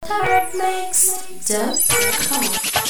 Arabmix.com.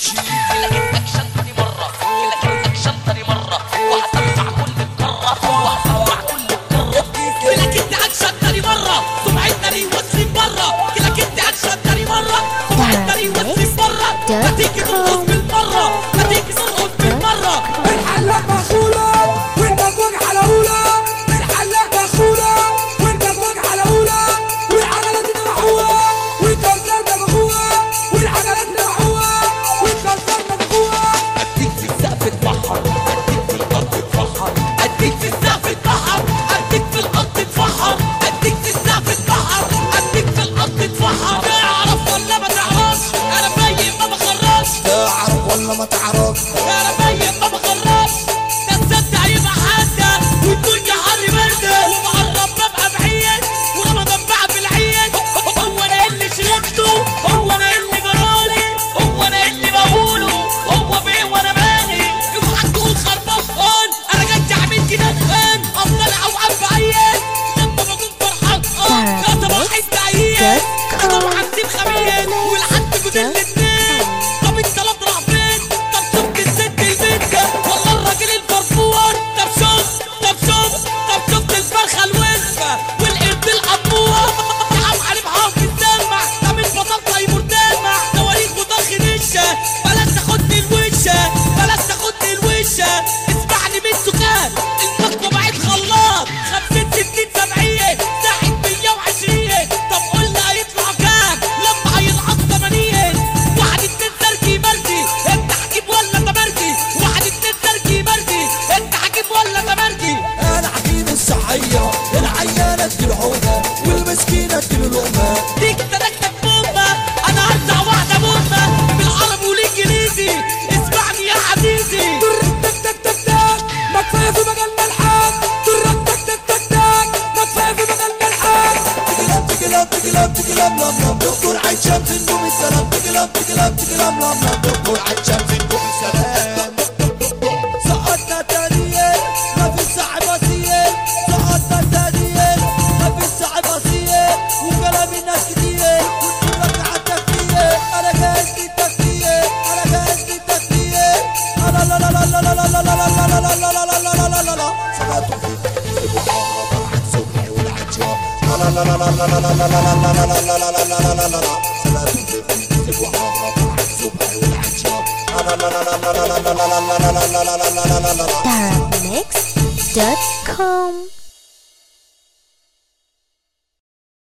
هتيجي ترقص بالمرة، هتيجي ترقص بالمرة. الحلاق مخولة وانت بوجع لهولة، الحلاق مخولة وانت بوجع لهولة، والعجلات مدفوعة والكسر مدفوعة، والعجلات مدفوعة والكسر مدفوعة. اديك في السقف تفحر، اديك في الارض تفحر، اديك في السقف تفحر، اديك في الارض تفحر، اديك في السقف تفحر، اديك في الارض تفحر. تعرف ولا ما تعرفش؟ انا باين ما بخرجش. تعرف ولا ما تعرفش؟ انا باين ما بخرجش. ده السد هيبقى حادة والدنيا حر باردة، ومقرب ببقى بعيد ورمضان بقى في العيد. هو انا اللي شربته، هو انا اللي جرالي، هو انا اللي بقوله، هو بيه وانا باغي. اوعى تقول خربان، انا جاي اعمل كده فان، افضل اوعى بعيد لما بكون فرحان. يا صباح التعيين، انا وحسين خميس ولحد جوز الاتنين. طب انت لا تروح فين؟ طب شفت الست البنكة والله الراجل الفرفور. طب شفت الفرخة الوسفة والقرد القبور. يا عم علي بحافظ السمع، طب البطل طيب مرتمع، تواريخ وضخ نشة. بلاش تاخدني الوشة، بلاش تاخدني الوشة. اسمعني من سكان المكوى بعيد خلاط، 50 60 70 ساعة 120. طب قلنا هيطلع كام لما هينقص 80؟ واحد اتنين تركي بردي، انت حكيم ولا تمرجي؟ واحد اتنين تركي بردي، انت حكيم ولا تمرجي؟ انا حكيم الصحية، العيانة اديله حقنة والمسكينة اديله لقمة. ديك تركتك بومة، انا هرزع واحدة بومة بالعربي والانجليزي. اسمعني يا عزيزي. تك تك تك تك ما كفاية في مجالنا الحاج. تك تك تك تك ما كفاية في مجالنا الحاج. تجلب لم لم دكتور عيد شمس نجوم السلام. تجلب لم لم دكتور عيد شمس نجوم السلام. سقطنا تانيين ما في صاحب اصيل، سقطنا تانيين ما في صاحب اصيل، وكلام الناس كتير والدنيا على التكفير. انا جاهز للتكفير، انا جاهز للتكفير. انا لا لا لا لا لا لا لا لا لا لا لا لا لا لا لا لا. صلاة في طلعت صبحي والعشاء. لا لا لا لا لا لا لا لا لا لا لا لا لا لا لا لا. صلاة في طلعت صبحي والعشاء. لا لا لا لا لا لا لا لا لا لا لا لا لا لا لا لا لا. Arabmix.com.